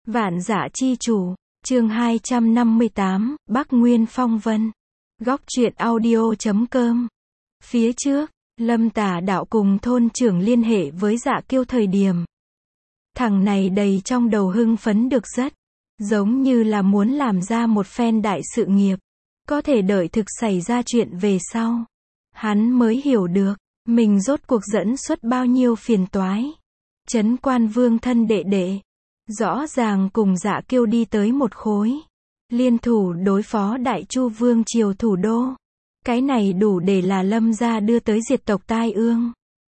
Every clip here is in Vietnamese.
Vạn Dã Chi Chủ, chương 258, Bắc Nguyên Phong Vân. Góc truyện audio.com. Phía trước, Lâm Tả Đạo cùng thôn trưởng liên hệ với Dạ Kiêu thời điểm. Thằng này đầy trong đầu hưng phấn được rất. Giống như là muốn làm ra một phen đại sự nghiệp. Có thể đợi thực xảy ra chuyện về sau. Hắn mới hiểu được, mình rốt cuộc dẫn xuất bao nhiêu phiền toái. Trấn Quan Vương thân đệ đệ. Rõ ràng cùng Dạ Kiêu đi tới một khối. Liên thủ đối phó Đại Chu Vương triều thủ đô. Cái này đủ để là Lâm gia đưa tới diệt tộc tai ương.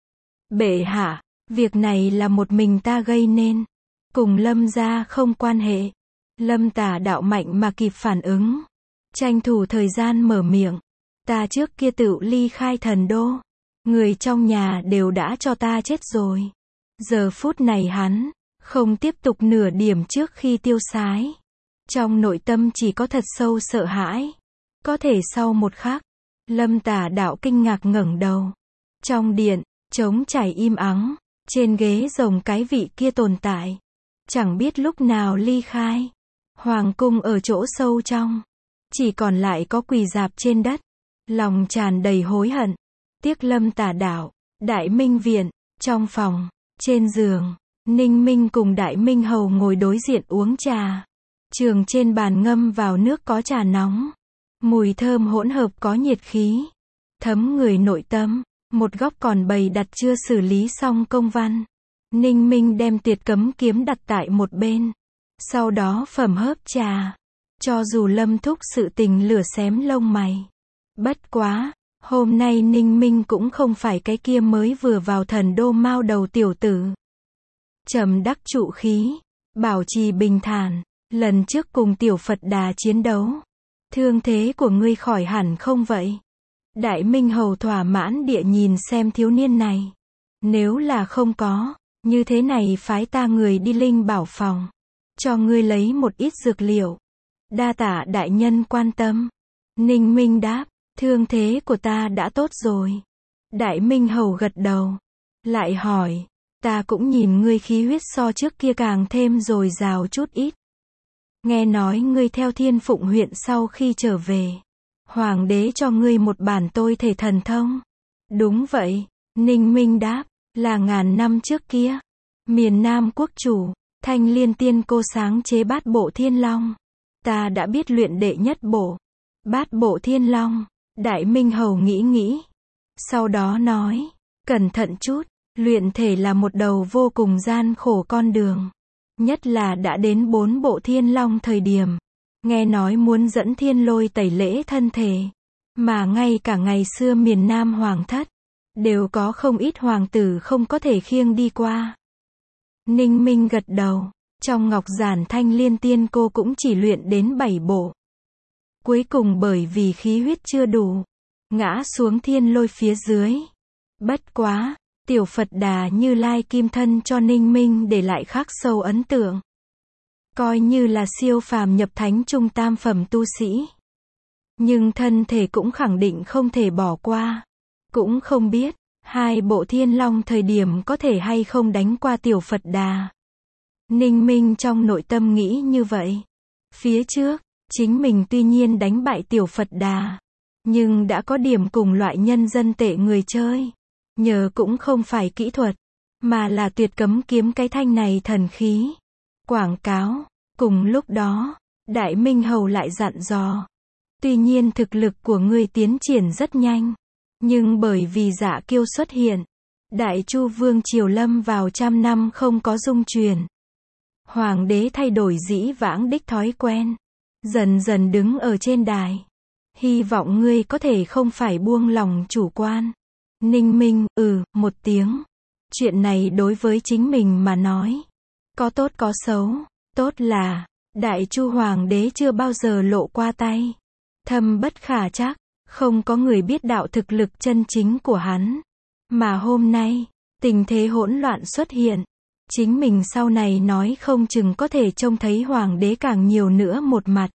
Bệ hạ, việc này là một mình ta gây nên. Cùng Lâm gia không quan hệ. Lâm Tả Đạo mạnh mà kịp phản ứng. Tranh thủ thời gian mở miệng. Ta trước kia tự ly khai thần đô. Người trong nhà đều đã cho ta chết rồi. Giờ phút này hắn không tiếp tục nửa điểm trước khi tiêu sái. Trong nội tâm chỉ có thật sâu sợ hãi. Có thể sau một khắc, Lâm Tả Đạo kinh ngạc ngẩng đầu. Trong điện, trống trải im ắng, trên ghế rồng cái vị kia tồn tại. Chẳng biết lúc nào ly khai. Hoàng cung ở chỗ sâu trong. Chỉ còn lại có quỳ rạp trên đất. Lòng tràn đầy hối hận. Tiếc Lâm Tả Đạo, Đại Minh Viện, trong phòng, trên giường. Ninh Minh cùng Đại Minh Hầu ngồi đối diện uống trà. Trường trên bàn ngâm vào nước có trà nóng. Mùi thơm hỗn hợp có nhiệt khí. Thấm người nội tâm. Một góc còn bày đặt chưa xử lý xong công văn. Ninh Minh đem tuyệt cấm kiếm đặt tại một bên. Sau đó phẩm hớp trà. Cho dù Lâm thúc sự tình lửa xém lông mày. Bất quá, hôm nay Ninh Minh cũng không phải cái kia mới vừa vào thần đô mao đầu tiểu tử. Trầm đắc trụ khí, bảo trì bình thản, lần trước cùng tiểu Phật Đà chiến đấu. Thương thế của ngươi khỏi hẳn không vậy? Đại Minh Hầu thỏa mãn địa nhìn xem thiếu niên này. Nếu là không có, như thế này phái ta người đi Linh Bảo phòng. Cho ngươi lấy một ít dược liệu. Đa tạ đại nhân quan tâm. Ninh Minh đáp, thương thế của ta đã tốt rồi. Đại Minh Hầu gật đầu. Lại hỏi, ta cũng nhìn ngươi khí huyết so trước kia càng thêm dồi dào chút ít. Nghe nói ngươi theo Thiên Phụng huyện sau khi trở về. Hoàng đế cho ngươi một bản tôi thể thần thông. Đúng vậy, Ninh Minh đáp, là ngàn năm trước kia. Miền Nam quốc chủ, Thanh Liên Tiên Cô sáng chế Bát Bộ Thiên Long. Ta đã biết luyện đệ nhất bộ. Bát Bộ Thiên Long. Đại Minh Hầu nghĩ nghĩ. Sau đó nói, cẩn thận chút, luyện thể là một đầu vô cùng gian khổ con đường. Nhất là đã đến 4 bộ Thiên Long thời điểm. Nghe nói muốn dẫn thiên lôi tẩy lễ thân thể. Mà ngay cả ngày xưa miền Nam hoàng thất, đều có không ít hoàng tử không có thể khiêng đi qua. Ninh Minh gật đầu. Trong ngọc giản Thanh Liên Tiên Cô cũng chỉ luyện đến 7 bộ. Cuối cùng bởi vì khí huyết chưa đủ, ngã xuống thiên lôi phía dưới. Bất quá, tiểu Phật Đà Như Lai kim thân cho Ninh Minh để lại khắc sâu ấn tượng. Coi như là siêu phàm nhập thánh trung tam phẩm tu sĩ. Nhưng thân thể cũng khẳng định không thể bỏ qua. Cũng không biết, 2 bộ Thiên Long thời điểm có thể hay không đánh qua tiểu Phật Đà. Ninh Minh trong nội tâm nghĩ như vậy. Phía trước, chính mình tuy nhiên đánh bại tiểu Phật Đà. Nhưng đã có điểm cùng loại nhân dân tệ người chơi. Nhờ cũng không phải kỹ thuật. Mà là tuyệt cấm kiếm cái thanh này thần khí. Quảng cáo. Cùng lúc đó, Đại Minh Hầu lại dặn dò. Tuy nhiên thực lực của ngươi tiến triển rất nhanh. Nhưng bởi vì Dạ Kiêu xuất hiện. Đại Chu Vương triều lâm vào trăm năm không có dung truyền. Hoàng đế thay đổi dĩ vãng đích thói quen. Dần dần đứng ở trên đài. Hy vọng ngươi có thể không phải buông lòng chủ quan. Ninh Minh, một tiếng. Chuyện này đối với chính mình mà nói. Có tốt có xấu. Tốt là, Đại Chu Hoàng đế chưa bao giờ lộ qua tay. Thâm bất khả trắc. Không có người biết đạo thực lực chân chính của hắn. Mà hôm nay, tình thế hỗn loạn xuất hiện. Chính mình sau này nói không chừng có thể trông thấy Hoàng đế càng nhiều nữa một mặt.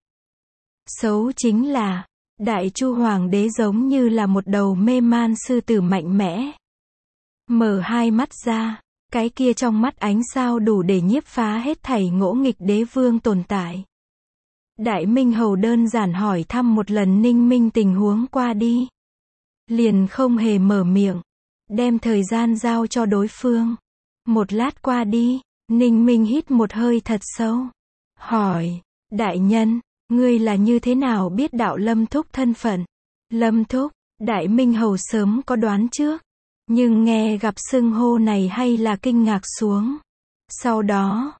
Xấu chính là, Đại Chu Hoàng đế giống như là một đầu mê man sư tử mạnh mẽ. Mở hai mắt ra, Cái kia trong mắt ánh sao đủ để nhiếp phá hết thảy ngỗ nghịch đế vương tồn tại. Đại Minh Hầu đơn giản hỏi thăm một lần Ninh Minh tình huống qua đi. Liền không hề mở miệng. Đem thời gian giao cho đối phương. Một lát qua đi, Ninh Minh hít một hơi thật sâu. Hỏi, đại nhân, ngươi là như thế nào biết đạo Lâm Thúc thân phận? Lâm Thúc, Đại Minh Hầu sớm có đoán trước. Nhưng nghe gặp xưng hô này hay là kinh ngạc xuống. Sau đó,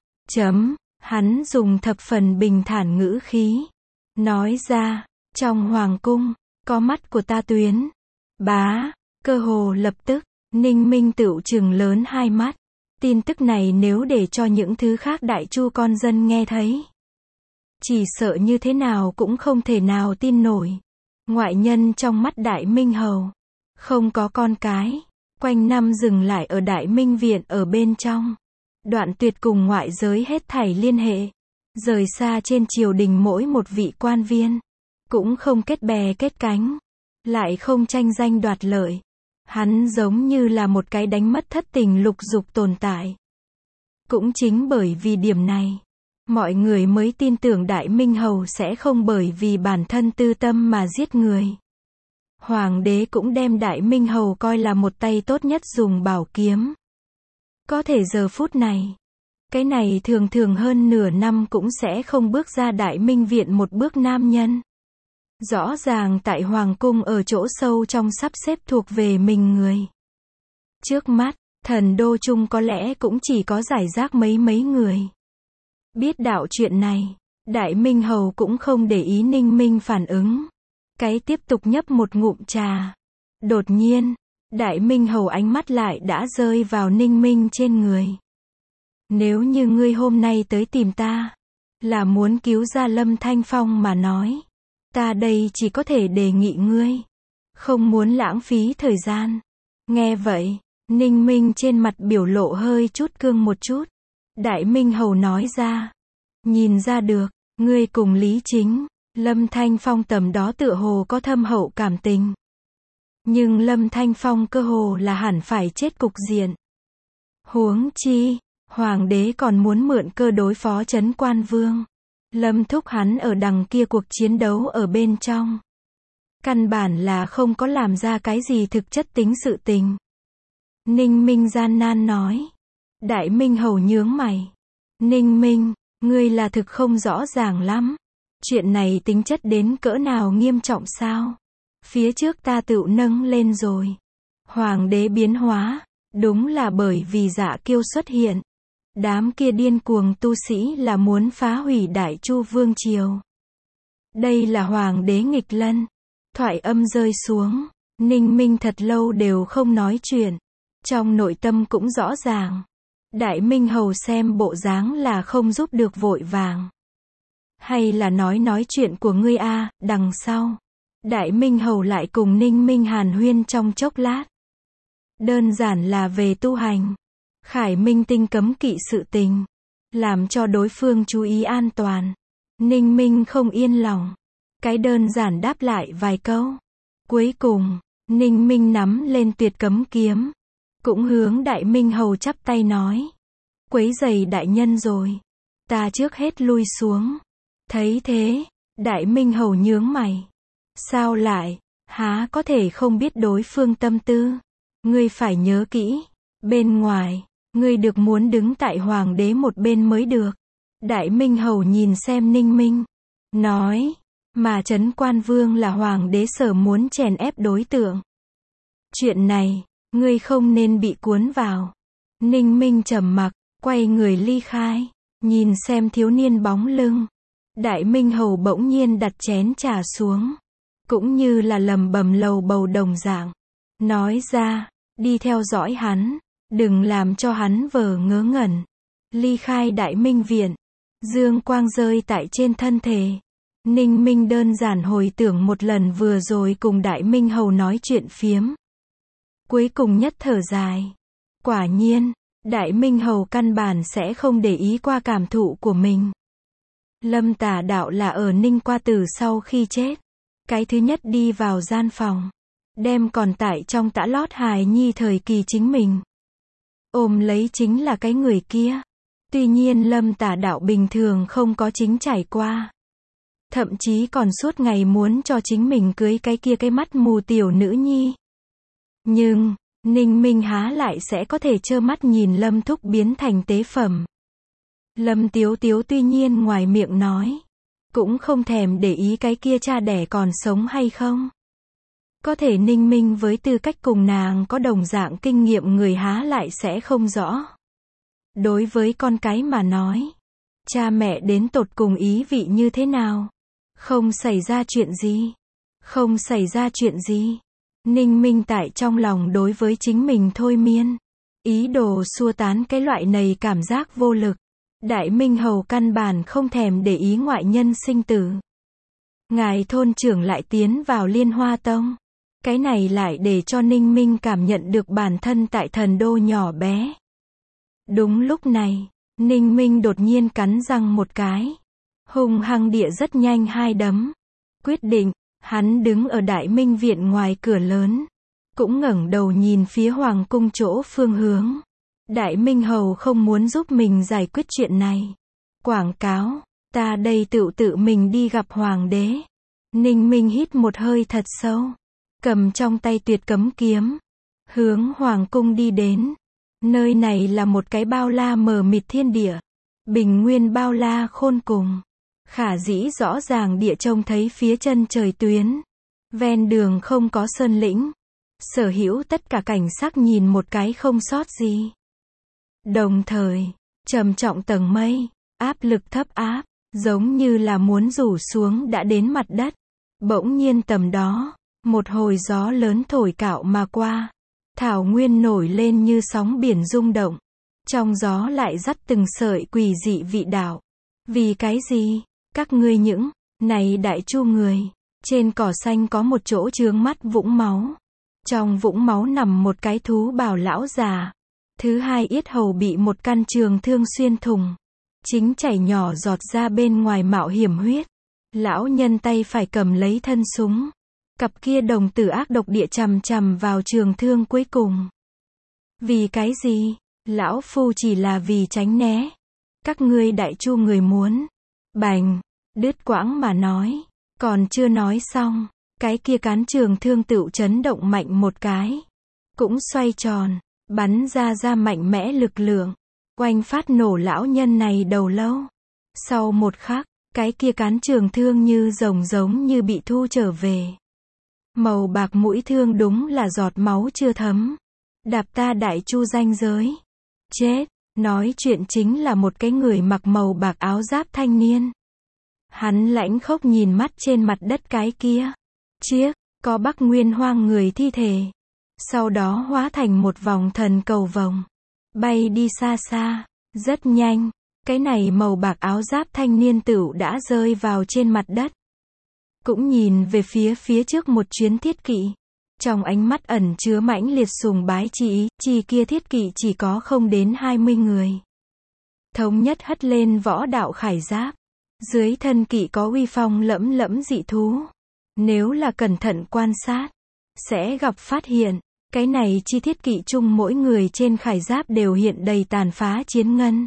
hắn dùng thập phần bình thản ngữ khí. Nói ra, trong hoàng cung, có mắt của ta Tuyến. Bá, cơ hồ lập tức, Ninh Minh tựu trừng lớn hai mắt. Tin tức này nếu để cho những thứ khác đại chu con dân nghe thấy. Chỉ sợ như thế nào cũng không thể nào tin nổi. Ngoại nhân trong mắt Đại Minh Hầu. Không có con cái. Quanh năm dừng lại ở Đại Minh Viện ở bên trong. Đoạn tuyệt cùng ngoại giới hết thảy liên hệ. Rời xa trên triều đình mỗi một vị quan viên. Cũng không kết bè kết cánh. Lại không tranh danh đoạt lợi. Hắn giống như là một cái đánh mất thất tình lục dục tồn tại. Cũng chính bởi vì điểm này, mọi người mới tin tưởng Đại Minh Hầu sẽ không bởi vì bản thân tư tâm mà giết người. Hoàng đế cũng đem Đại Minh Hầu coi là một tay tốt nhất dùng bảo kiếm. Có thể giờ phút này, cái này thường thường hơn nửa năm cũng sẽ không bước ra Đại Minh Viện một bước nam nhân. Rõ ràng tại Hoàng cung ở chỗ sâu trong sắp xếp thuộc về mình người. Trước mắt, thần đô chung có lẽ cũng chỉ có rải rác mấy người. Biết đạo chuyện này, Đại Minh Hầu cũng không để ý Ninh Minh phản ứng. Cái tiếp tục nhấp một ngụm trà. Đột nhiên, Đại Minh Hầu ánh mắt lại đã rơi vào Ninh Minh trên người. Nếu như ngươi hôm nay tới tìm ta, là muốn cứu ra Lâm Thanh Phong mà nói. Ta đây chỉ có thể đề nghị ngươi. Không muốn lãng phí thời gian. Nghe vậy, Ninh Minh trên mặt biểu lộ hơi chút cương một chút. Đại Minh Hầu nói ra. Nhìn ra được, ngươi cùng Lý Chính, Lâm Thanh Phong tầm đó tựa hồ có thâm hậu cảm tình. Nhưng Lâm Thanh Phong cơ hồ là hẳn phải chết cục diện. Huống chi, Hoàng đế còn muốn mượn cơ đối phó Trấn Quan Vương. Lâm Thúc hắn ở đằng kia cuộc chiến đấu ở bên trong. Căn bản là không có làm ra cái gì thực chất tính sự tình. Ninh Minh gian nan nói. Đại Minh Hầu nhướng mày. Ninh Minh, ngươi là thực không rõ ràng lắm. Chuyện này tính chất đến cỡ nào nghiêm trọng sao? Phía trước ta tựu nâng lên rồi. Hoàng đế biến hóa, đúng là bởi vì Dạ Kiêu xuất hiện. Đám kia điên cuồng tu sĩ là muốn phá hủy Đại Chu Vương Triều. Đây là Hoàng đế nghịch lân. Thoại âm rơi xuống, Ninh Minh thật lâu đều không nói chuyện. Trong nội tâm cũng rõ ràng. Đại Minh Hầu xem bộ dáng là không giúp được vội vàng. Hay là nói chuyện của ngươi a, đằng sau. Đại Minh Hầu lại cùng Ninh Minh hàn huyên trong chốc lát. Đơn giản là về tu hành. Khải Minh tinh cấm kỵ sự tình. Làm cho đối phương chú ý an toàn. Ninh Minh không yên lòng. Cái đơn giản đáp lại vài câu. Cuối cùng, Ninh Minh nắm lên tuyệt cấm kiếm. Cũng hướng Đại Minh Hầu chắp tay nói. Quấy rầy đại nhân rồi. Ta trước hết lui xuống. Thấy thế, Đại Minh Hầu nhướng mày. Sao lại, há có thể không biết đối phương tâm tư. Ngươi phải nhớ kỹ. Bên ngoài, ngươi được muốn đứng tại Hoàng đế một bên mới được. Đại Minh Hầu nhìn xem Ninh Minh. Nói, mà Trấn Quan Vương là Hoàng đế sở muốn chèn ép đối tượng. Chuyện này, ngươi không nên bị cuốn vào. Ninh Minh trầm mặc, quay người ly khai. Nhìn xem thiếu niên bóng lưng. Đại Minh Hầu bỗng nhiên đặt chén trà xuống. Cũng như là lầm bầm lầu bầu đồng dạng. Nói ra, đi theo dõi hắn. Đừng làm cho hắn vờ ngớ ngẩn. Ly khai Đại Minh Viện. Dương quang rơi tại trên thân thể. Ninh Minh đơn giản hồi tưởng một lần vừa rồi cùng Đại Minh Hầu nói chuyện phiếm. Cuối cùng nhất thở dài. Quả nhiên, Đại Minh Hầu căn bản sẽ không để ý qua cảm thụ của mình. Lâm Tả Đạo là ở Ninh Qua Tử sau khi chết. Cái thứ nhất đi vào gian phòng. Đem còn tại trong tã lót hài nhi thời kỳ chính mình. ôm lấy chính là cái người kia. Tuy nhiên Lâm Tả Đạo bình thường không có chính trải qua. Thậm chí còn suốt ngày muốn cho chính mình cưới cái kia cái mắt mù tiểu nữ nhi. Nhưng, Ninh Minh há lại sẽ có thể trơ mắt nhìn Lâm Thúc biến thành tế phẩm. Lâm Tiếu Tiếu tuy nhiên ngoài miệng nói, cũng không thèm để ý cái kia cha đẻ còn sống hay không. Có thể Ninh Minh với tư cách cùng nàng có đồng dạng kinh nghiệm người há lại sẽ không rõ. Đối với con cái mà nói, cha mẹ đến tột cùng ý vị như thế nào? Không xảy ra chuyện gì? Không xảy ra chuyện gì? Ninh Minh tại trong lòng đối với chính mình thôi miên. Ý đồ xua tán cái loại này cảm giác vô lực. Đại Minh Hầu căn bản không thèm để ý ngoại nhân sinh tử. Ngài thôn trưởng lại tiến vào Liên Hoa Tông. Cái này lại để cho Ninh Minh cảm nhận được bản thân tại thần đô nhỏ bé. Đúng lúc này, Ninh Minh đột nhiên cắn răng một cái. Hung hăng địa rất nhanh hai đấm. Quyết định, hắn đứng ở Đại Minh viện ngoài cửa lớn. Cũng ngẩng đầu nhìn phía Hoàng cung chỗ phương hướng. Đại Minh Hầu không muốn giúp mình giải quyết chuyện này. Quảng cáo, ta đây tự mình đi gặp Hoàng đế. Ninh Minh hít một hơi thật sâu. Cầm trong tay tuyệt cấm kiếm. Hướng Hoàng cung đi đến. Nơi này là một cái bao la mờ mịt thiên địa. Bình nguyên bao la khôn cùng. Khả dĩ rõ ràng địa trông thấy phía chân trời tuyến. Ven đường không có sơn lĩnh. Sở hữu tất cả cảnh sắc nhìn một cái không sót gì. Đồng thời, trầm trọng tầng mây, áp lực thấp áp, giống như là muốn rủ xuống đã đến mặt đất. Bỗng nhiên tầm đó, một hồi gió lớn thổi cạo mà qua. Thảo nguyên nổi lên như sóng biển rung động. Trong gió lại dắt từng sợi quỷ dị vị đạo. Vì cái gì? Các ngươi những này đại chu người. Trên cỏ xanh có một chỗ chướng mắt vũng máu. Trong vũng máu nằm một cái thú bào lão già. Thứ hai yết hầu bị một căn trường thương xuyên thủng. Chính chảy nhỏ giọt ra bên ngoài mạo hiểm huyết. Lão nhân tay phải cầm lấy thân súng. Cặp kia đồng tử ác độc địa chằm chằm vào trường thương cuối cùng. Vì cái gì? Lão phu chỉ là vì tránh né. Các ngươi đại chu người muốn. Bành, đứt quãng mà nói. Còn chưa nói xong. Cái kia cán trường thương tựu chấn động mạnh một cái. Cũng xoay tròn. Bắn ra mạnh mẽ lực lượng. Oanh phát nổ lão nhân này đầu lâu. Sau một khắc, cái kia cán trường thương như rồng giống như bị thu trở về. Màu bạc mũi thương đúng là giọt máu chưa thấm. Đạp ta đại chu ranh giới. Chết, nói chuyện chính là một cái người mặc màu bạc áo giáp thanh niên. Hắn lãnh khốc nhìn mắt trên mặt đất cái kia. Chiếc, có Bắc Nguyên Hoang người thi thể. Sau đó hóa thành một vòng thần cầu vồng. Bay đi xa xa. Rất nhanh, cái này màu bạc áo giáp thanh niên tửu đã rơi vào trên mặt đất. Cũng nhìn về phía trước một chuyến thiết kỵ. Trong ánh mắt ẩn chứa mãnh liệt sùng bái chi ý, chi kia thiết kỵ chỉ có không đến 20 người. Thống nhất hất lên võ đạo khải giáp. Dưới thân kỵ có uy phong lẫm lẫm dị thú. Nếu là cẩn thận quan sát, sẽ gặp phát hiện, cái này chi thiết kỵ chung mỗi người trên khải giáp đều hiện đầy tàn phá chiến ngân.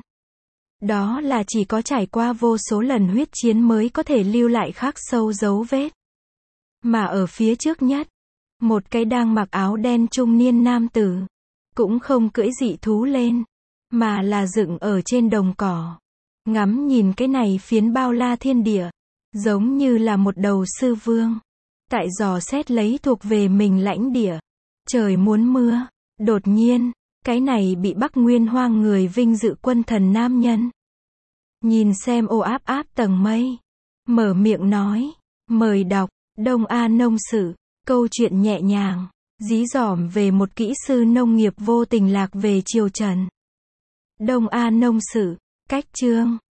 Đó là chỉ có trải qua vô số lần huyết chiến mới có thể lưu lại khắc sâu dấu vết. Mà ở phía trước nhất, một cái đang mặc áo đen trung niên nam tử, cũng không cưỡi dị thú lên, mà là dựng ở trên đồng cỏ. Ngắm nhìn cái này phiến bao la thiên địa, giống như là một đầu sư vương. Tại dò xét lấy thuộc về mình lãnh địa. Trời muốn mưa. Đột nhiên, cái này bị Bắc Nguyên Hoang người vinh dự quân thần nam nhân. Nhìn xem ô áp áp tầng mây. Mở miệng nói. Mời đọc, Đông A Nông Sử. Câu chuyện nhẹ nhàng, dí dỏm về một kỹ sư nông nghiệp vô tình lạc về triều Trần. Đông A Nông Sử. Cách chương.